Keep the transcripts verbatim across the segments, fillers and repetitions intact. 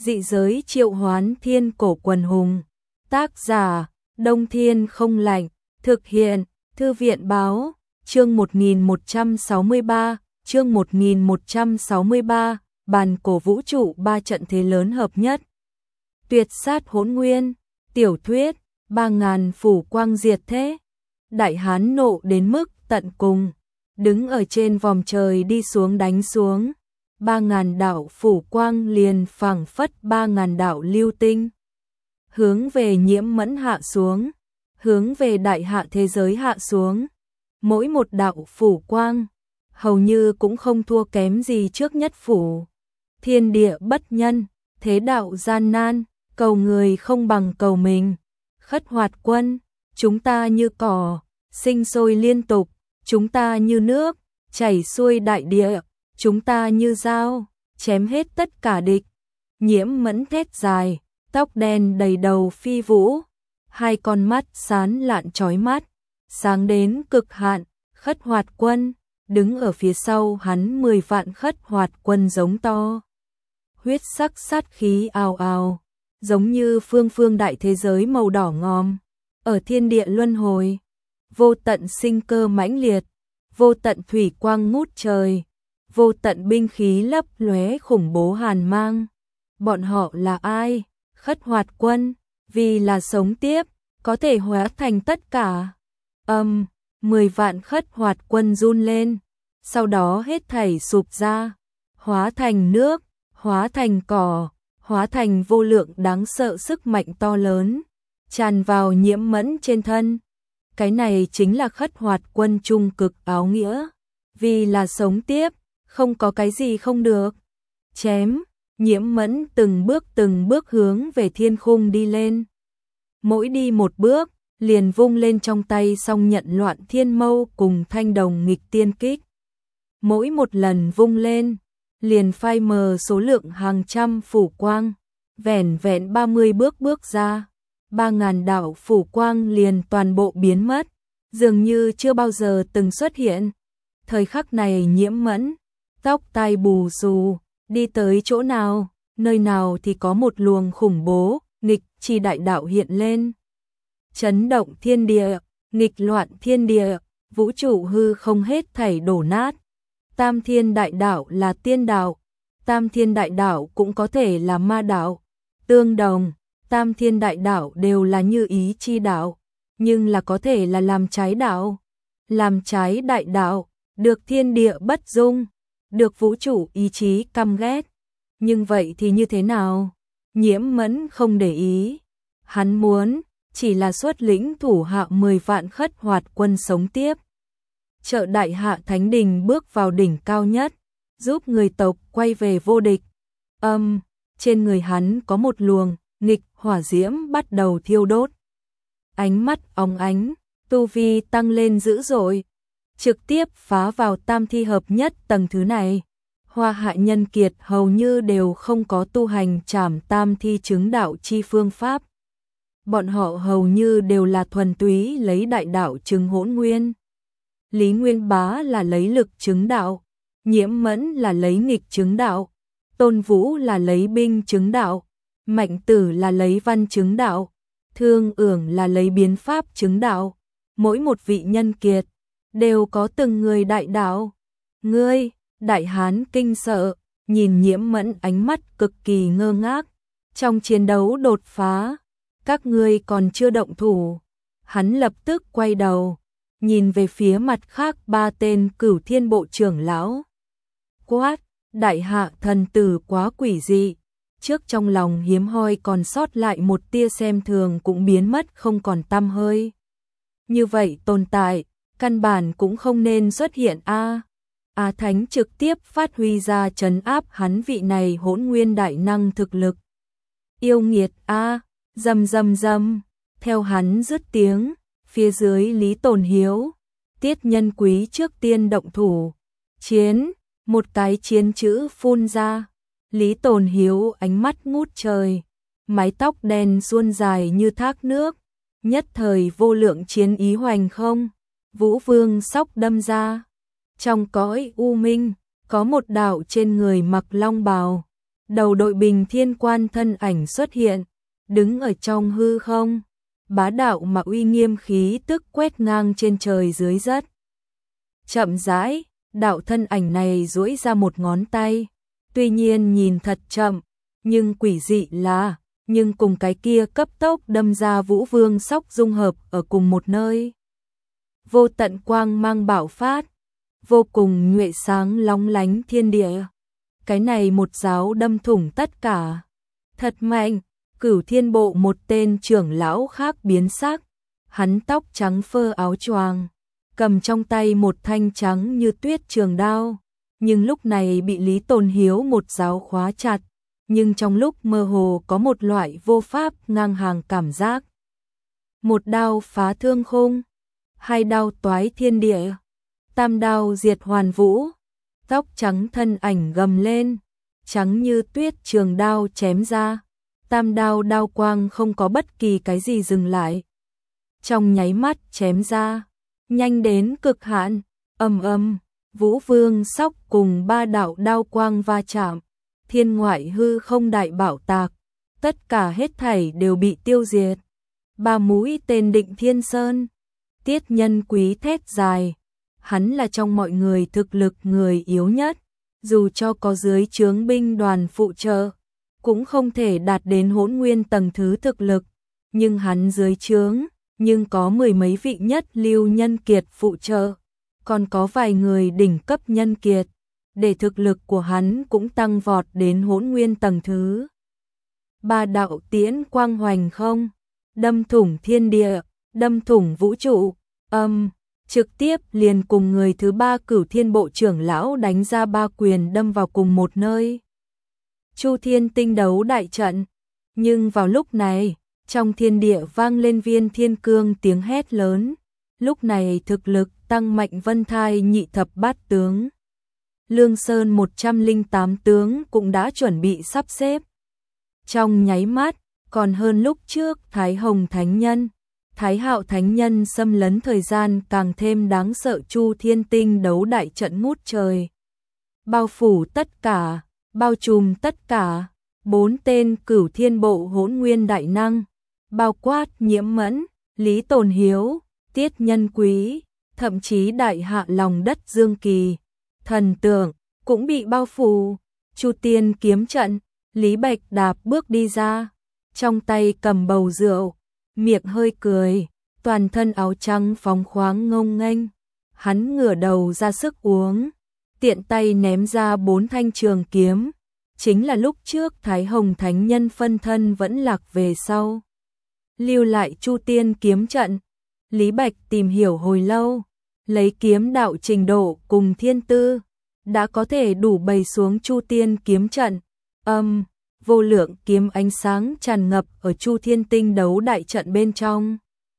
Dị giới triệu hoán thiên cổ quần hùng. Tác giả, Đông Thiên không lạnh. Thực hiện, Thư viện báo, chương một nghìn một trăm sáu mươi ba, chương một nghìn một trăm sáu mươi ba, bàn cổ vũ trụ ba trận thế lớn hợp nhất. Tuyệt sát hỗn nguyên, tiểu thuyết, ba ngàn phủ quang diệt thế. Đại hán nộ đến mức tận cùng, đứng ở trên vòm trời đi xuống đánh xuống. Ba ngàn đạo phủ quang liền phảng phất ba ngàn đạo lưu tinh. Hướng về Nhiễm Mẫn hạ xuống, hướng về đại hạ thế giới hạ xuống. Mỗi một đạo phủ quang, hầu như cũng không thua kém gì trước nhất phủ. Thiên địa bất nhân, thế đạo gian nan, cầu người không bằng cầu mình. Khất Hoạt Quân, chúng ta như cỏ, sinh sôi liên tục, chúng ta như nước, chảy xuôi đại địa, chúng ta như dao, chém hết tất cả địch. Nhiễm Mẫn thét dài, tóc đen đầy đầu phi vũ, hai con mắt sáng lạn chói mắt, sáng đến cực hạn. Khất Hoạt Quân, đứng ở phía sau hắn mười vạn Khất Hoạt Quân giống to. Huyết sắc sát khí ào ào, giống như phương phương đại thế giới màu đỏ ngòm, ở thiên địa luân hồi, vô tận sinh cơ mãnh liệt, vô tận thủy quang ngút trời, vô tận binh khí lấp lóe khủng bố hàn mang. Bọn họ là ai? Khất Hoạt Quân, vì là sống tiếp, có thể hóa thành tất cả. Âm, um, mười vạn Khất Hoạt Quân run lên, sau đó hết thảy sụp ra, hóa thành nước, hóa thành cỏ, hóa thành vô lượng đáng sợ sức mạnh to lớn, tràn vào Nhiễm Mẫn trên thân. Cái này chính là Khất Hoạt Quân trung cực áo nghĩa, vì là sống tiếp, không có cái gì không được. Chém, Nhiễm Mẫn từng bước từng bước hướng về thiên khung đi lên. Mỗi đi một bước, liền vung lên trong tay song nhận Loạn Thiên Mâu cùng Thanh Đồng Nghịch Tiên Kích. Mỗi một lần vung lên, liền phai mờ số lượng hàng trăm phủ quang, vẻn vẹn ba mươi bước bước ra, ba ngàn đạo phủ quang liền toàn bộ biến mất, dường như chưa bao giờ từng xuất hiện. Thời khắc này Nhiễm Mẫn, tóc tai bù xù, đi tới chỗ nào, nơi nào thì có một luồng khủng bố, nghịch chi đại đạo hiện lên. Chấn động thiên địa, nghịch loạn thiên địa, vũ trụ hư không hết thảy đổ nát. Tam thiên đại đạo là tiên đạo, tam thiên đại đạo cũng có thể là ma đạo. Tương đồng, tam thiên đại đạo đều là như ý chi đạo, nhưng là có thể là làm trái đạo. Làm trái đại đạo, được thiên địa bất dung, được vũ trụ ý chí căm ghét. Nhưng vậy thì như thế nào? Nhiễm Mẫn không để ý. Hắn muốn, chỉ là xuất lĩnh thủ hạ mười vạn Khất Hoạt Quân sống tiếp. Trợ đại hạ thánh đình bước vào đỉnh cao nhất, giúp người tộc quay về vô địch. Âm, um, trên người hắn có một luồng nghịch hỏa diễm bắt đầu thiêu đốt. Ánh mắt óng ánh, tu vi tăng lên dữ dội, trực tiếp phá vào tam thi hợp nhất tầng thứ này. Hoa hạ nhân kiệt hầu như đều không có tu hành trảm tam thi chứng đạo chi phương pháp. Bọn họ hầu như đều là thuần túy lấy đại đạo chứng hỗn nguyên. Lý Nguyên Bá là lấy lực chứng đạo, Nhiễm Mẫn là lấy nghịch chứng đạo, Tôn Vũ là lấy binh chứng đạo, Mạnh Tử là lấy văn chứng đạo, Thương Ưởng là lấy biến pháp chứng đạo. Mỗi một vị nhân kiệt đều có từng người đại đạo. Ngươi, đại hán kinh sợ, nhìn Nhiễm Mẫn ánh mắt cực kỳ ngơ ngác. Trong chiến đấu đột phá, các ngươi còn chưa động thủ. Hắn lập tức quay đầu, nhìn về phía mặt khác ba tên Cửu Thiên Bộ trưởng lão. Quát, đại hạ thần tử quá quỷ dị. Trước trong lòng hiếm hoi còn sót lại một tia xem thường cũng biến mất không còn tăm hơi. Như vậy tồn tại, căn bản cũng không nên xuất hiện a. Á Thánh trực tiếp phát huy ra trấn áp hắn vị này hỗn nguyên đại năng thực lực. Yêu nghiệt a, rầm rầm rầm, theo hắn dứt tiếng, phía dưới Lý Tồn Hiếu, Tiết Nhân Quý trước tiên động thủ. Chiến, một cái chiến chữ phun ra. Lý Tồn Hiếu ánh mắt ngút trời, mái tóc đen suôn dài như thác nước, nhất thời vô lượng chiến ý hoành không. Vũ Vương sóc đâm ra. Trong cõi u minh, có một đạo trên người mặc long bào, Đầu đội bình thiên quan thân ảnh xuất hiện, đứng ở trong hư không, bá đạo mà uy nghiêm khí tức quét ngang trên trời dưới đất. Chậm rãi, đạo thân ảnh này duỗi ra một ngón tay, tuy nhiên nhìn thật chậm, nhưng quỷ dị là, nhưng cùng cái kia cấp tốc đâm ra Vũ Vương sóc dung hợp ở cùng một nơi. Vô tận quang mang bạo phát, vô cùng nhuệ sáng lóng lánh thiên địa. Cái này một giáo đâm thủng tất cả. Thật mạnh, Cửu Thiên Bộ một tên trưởng lão khác biến sắc, hắn tóc trắng phơ áo choàng, cầm trong tay một thanh trắng như tuyết trường đao, nhưng lúc này bị Lý Tồn Hiếu một giáo khóa chặt, nhưng trong lúc mơ hồ có một loại vô pháp ngang hàng cảm giác. Một đao phá thương khung, hai đao toái thiên địa, tam đao diệt hoàn vũ, tóc trắng thân ảnh gầm lên, trắng như tuyết trường đao chém ra, tam đao đao quang không có bất kỳ cái gì dừng lại. Trong nháy mắt chém ra, nhanh đến cực hạn, ầm ầm, Vũ Vương sóc cùng ba đạo đao quang va chạm, thiên ngoại hư không đại bảo tạc, tất cả hết thảy đều bị tiêu diệt. Ba mũi tên Định Thiên Sơn, Tiết Nhân Quý thét dài, hắn là trong mọi người thực lực người yếu nhất, dù cho có dưới trướng binh đoàn phụ trợ, cũng không thể đạt đến hỗn nguyên tầng thứ thực lực, nhưng hắn dưới trướng, nhưng có mười mấy vị nhất lưu nhân kiệt phụ trợ, còn có vài người đỉnh cấp nhân kiệt, để thực lực của hắn cũng tăng vọt đến hỗn nguyên tầng thứ. Ba đạo tiễn quang hoành không, đâm thủng thiên địa, đâm thủng vũ trụ, âm, trực tiếp liền cùng người thứ ba Cửu Thiên Bộ trưởng lão đánh ra ba quyền đâm vào cùng một nơi. Chu Thiên Tinh đấu đại trận, nhưng vào lúc này, trong thiên địa vang lên Viên Thiên Cương tiếng hét lớn, lúc này thực lực tăng mạnh vân thai nhị thập bát tướng. Lương Sơn một trăm lẻ tám tướng cũng đã chuẩn bị sắp xếp. Trong nháy mắt, còn hơn lúc trước Thái Hồng Thánh Nhân, Thái Hạo Thánh Nhân xâm lấn thời gian càng thêm đáng sợ. Chu Thiên Tinh đấu đại trận ngút trời, bao phủ tất cả, bao trùm tất cả, bốn tên Cửu Thiên Bộ hỗn nguyên đại năng, bao quát Nhiễm Mẫn, Lý Tồn Hiếu, Tiết Nhân Quý, thậm chí đại hạ lòng đất Dương Kỳ, thần tượng, cũng bị bao phủ. Chu Tiên kiếm trận, Lý Bạch đạp bước đi ra, trong tay cầm bầu rượu, miệng hơi cười, toàn thân áo trắng phóng khoáng ngông nghênh. Hắn ngửa đầu ra sức uống, tiện tay ném ra bốn thanh trường kiếm, chính là lúc trước Thái Hồng Thánh Nhân phân thân vẫn lạc về sau. Lưu lại Chu Tiên kiếm trận, Lý Bạch tìm hiểu hồi lâu, lấy kiếm đạo trình độ cùng thiên tư, đã có thể đủ bày xuống Chu Tiên kiếm trận. Âm, vô lượng kiếm ánh sáng tràn ngập ở Chu Thiên Tinh đấu đại trận bên trong.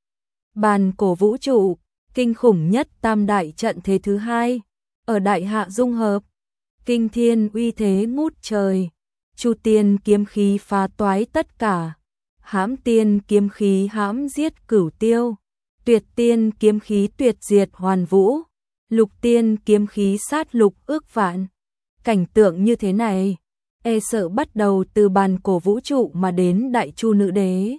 Bàn cổ vũ trụ, kinh khủng nhất tam đại trận thế thứ hai, ở đại hạ dung hợp, kinh thiên uy thế ngút trời. Chu Tiên kiếm khí phá toái tất cả, hãm tiên kiếm khí hãm giết cửu tiêu, tuyệt tiên kiếm khí tuyệt diệt hoàn vũ, lục tiên kiếm khí sát lục ước vạn. Cảnh tượng như thế này, e sợ bắt đầu từ bàn cổ vũ trụ mà đến Đại Chu Nữ Đế,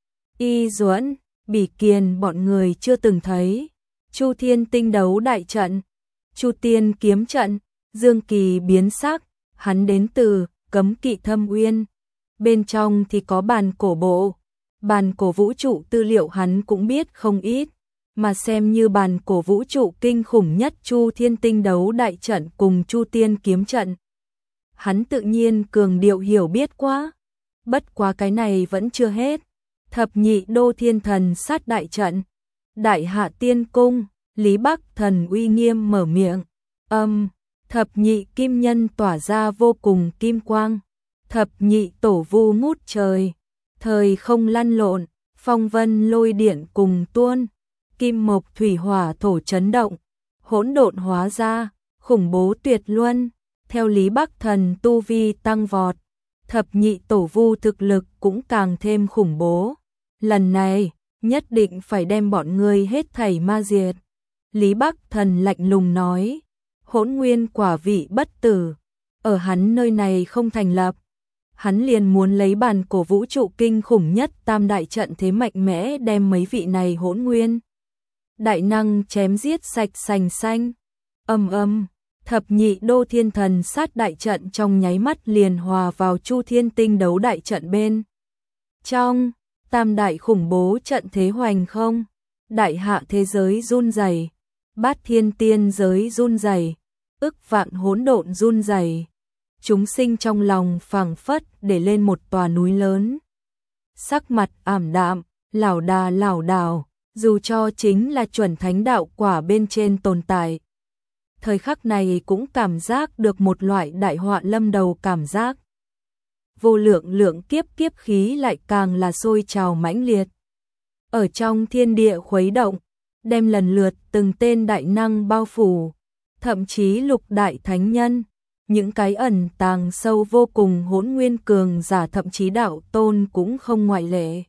Y Duẫn, Bỉ Kiền bọn người chưa từng thấy. Chu Thiên Tinh đấu đại trận, Chu Tiên kiếm trận, Dương Kỳ biến sắc, hắn đến từ Cấm Kỵ Thâm Uyên, bên trong thì có bàn cổ bộ, bàn cổ vũ trụ tư liệu hắn cũng biết không ít, mà xem như bàn cổ vũ trụ kinh khủng nhất Chu Thiên Tinh đấu đại trận cùng Chu Tiên kiếm trận, hắn tự nhiên cường điệu hiểu biết quá. Bất quá cái này vẫn chưa hết. Thập nhị đô thiên thần sát đại trận, Đại Hạ Tiên Cung, Lý Bắc Thần uy nghiêm mở miệng. Âm, thập nhị kim nhân tỏa ra vô cùng kim quang, thập nhị tổ vu ngút trời, thời không lăn lộn, phong vân lôi điện cùng tuôn, kim mộc thủy hỏa thổ chấn động, hỗn độn hóa ra, khủng bố tuyệt luân. Theo Lý Bắc Thần tu vi tăng vọt, thập nhị tổ vu thực lực cũng càng thêm khủng bố. Lần này, nhất định phải đem bọn ngươi hết thảy ma diệt. Lý Bắc Thần lạnh lùng nói, hỗn nguyên quả vị bất tử, ở hắn nơi này không thành lập, hắn liền muốn lấy bản cổ vũ trụ kinh khủng nhất tam đại trận thế mạnh mẽ đem mấy vị này hỗn nguyên đại năng chém giết sạch sành xanh. Ầm ầm, thập nhị đô thiên thần sát đại trận trong nháy mắt liền hòa vào Chu Thiên Tinh đấu đại trận bên trong, tam đại khủng bố trận thế hoành không, đại hạ thế giới run rẩy, bát thiên tiên giới run rẩy, ức vạn hỗn độn run rẩy. Chúng sinh trong lòng phảng phất để lên một tòa núi lớn. Sắc mặt ảm đạm, lảo đà lảo đảo, dù cho chính là chuẩn thánh đạo quả bên trên tồn tại. Thời khắc này cũng cảm giác được một loại đại họa lâm đầu cảm giác. Vô lượng lượng kiếp kiếp khí lại càng là sôi trào mãnh liệt. Ở trong thiên địa khuấy động, đem lần lượt từng tên đại năng bao phủ, thậm chí lục đại thánh nhân. Những cái ẩn tàng sâu vô cùng hỗn nguyên cường giả thậm chí đạo tôn cũng không ngoại lệ.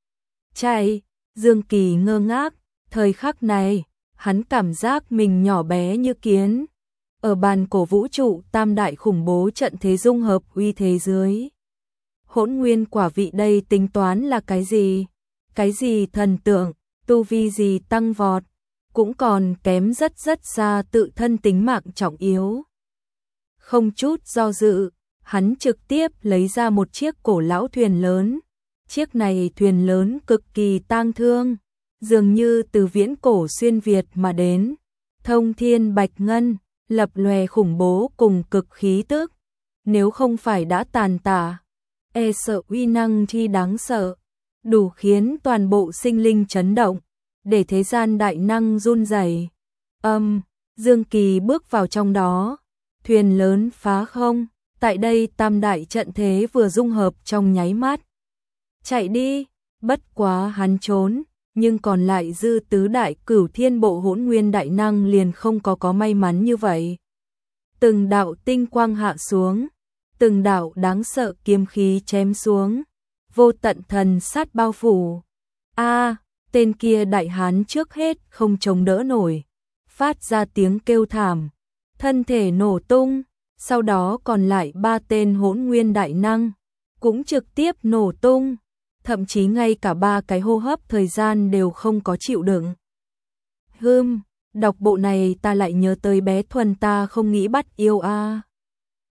Chạy, Dương Kỳ ngơ ngác, thời khắc này, hắn cảm giác mình nhỏ bé như kiến. Ở bàn cổ vũ trụ tam đại khủng bố trận thế dung hợp uy thế dưới. Hỗn nguyên quả vị đây tính toán là cái gì? Cái gì thần tượng, tu vi gì tăng vọt, cũng còn kém rất rất xa tự thân tính mạng trọng yếu. Không chút do dự, hắn trực tiếp lấy ra một chiếc cổ lão thuyền lớn. Chiếc này thuyền lớn cực kỳ tang thương, dường như từ viễn cổ xuyên Việt mà đến. Thông thiên bạch ngân, lập lòe khủng bố cùng cực khí tức. Nếu không phải đã tàn tả, e sợ uy năng chi đáng sợ, đủ khiến toàn bộ sinh linh chấn động, để thế gian đại năng run rẩy. Âm, Dương Kỳ bước vào trong đó. Thuyền lớn phá không, tại đây tam đại trận thế vừa dung hợp trong nháy mắt. Chạy đi, bất quá hắn trốn, nhưng còn lại dư tứ đại cửu thiên bộ hỗn nguyên đại năng liền không có có may mắn như vậy. Từng đạo tinh quang hạ xuống, từng đạo đáng sợ kiếm khí chém xuống, vô tận thần sát bao phủ. A, tên kia đại hán trước hết không chống đỡ nổi, phát ra tiếng kêu thảm. Thân thể nổ tung, sau đó còn lại ba tên hỗn nguyên đại năng, cũng trực tiếp nổ tung, thậm chí ngay cả ba cái hô hấp thời gian đều không có chịu đựng. Hừm, đọc bộ này ta lại nhớ tới bé Thuần ta không nghĩ bắt yêu a.